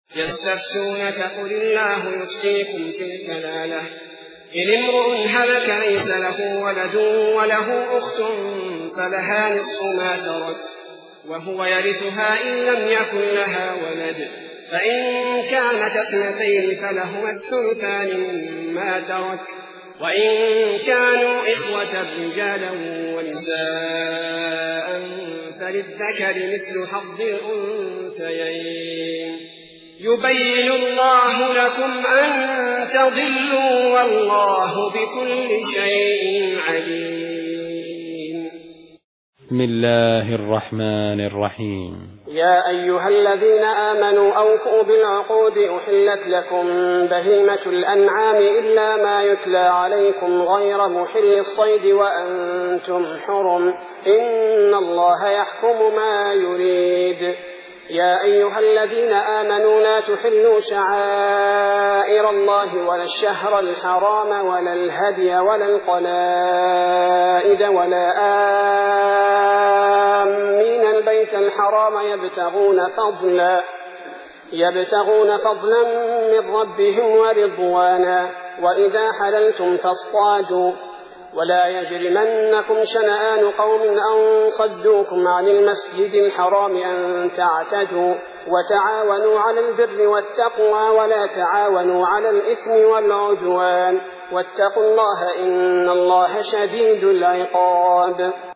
يستفتونك قل الله يفتيكم في الكلالة إن امرؤ هلك ليس له ولد وله أخت فلها نصف ما ترك وهو يرثها إن لم يكن لها ولد فإن كانت اثنتين فلهما الثلثان مما ترك وإن كانوا إخوة رجالا ونساء فللذكر مثل حظ الأنثيين يبين الله لكم أن تضلوا والله بكل شيء عليم. بسم الله الرحمن الرحيم. يا أيها الذين آمنوا أوفوا بالعقود أحلت لكم بهيمة الأنعام إلا ما يتلى عليكم غير محل الصيد وأنتم حرم إن الله يحكم ما يريد. يا أيها الذين آمنوا لا تحلوا شعائر الله ولا الشهر الحرام ولا الهدي ولا القلائد ولا آمين البيت الحرام يبتغون فضلا من ربهم ورضوانا وإذا حللتم فاصطادوا ولا يجرمنكم شنآن قوم أن صدوكم عن المسجد الحرام أن تعتدوا وتعاونوا على البر والتقوى ولا تعاونوا على الإثم والعدوان واتقوا الله إن الله شديد العقاب.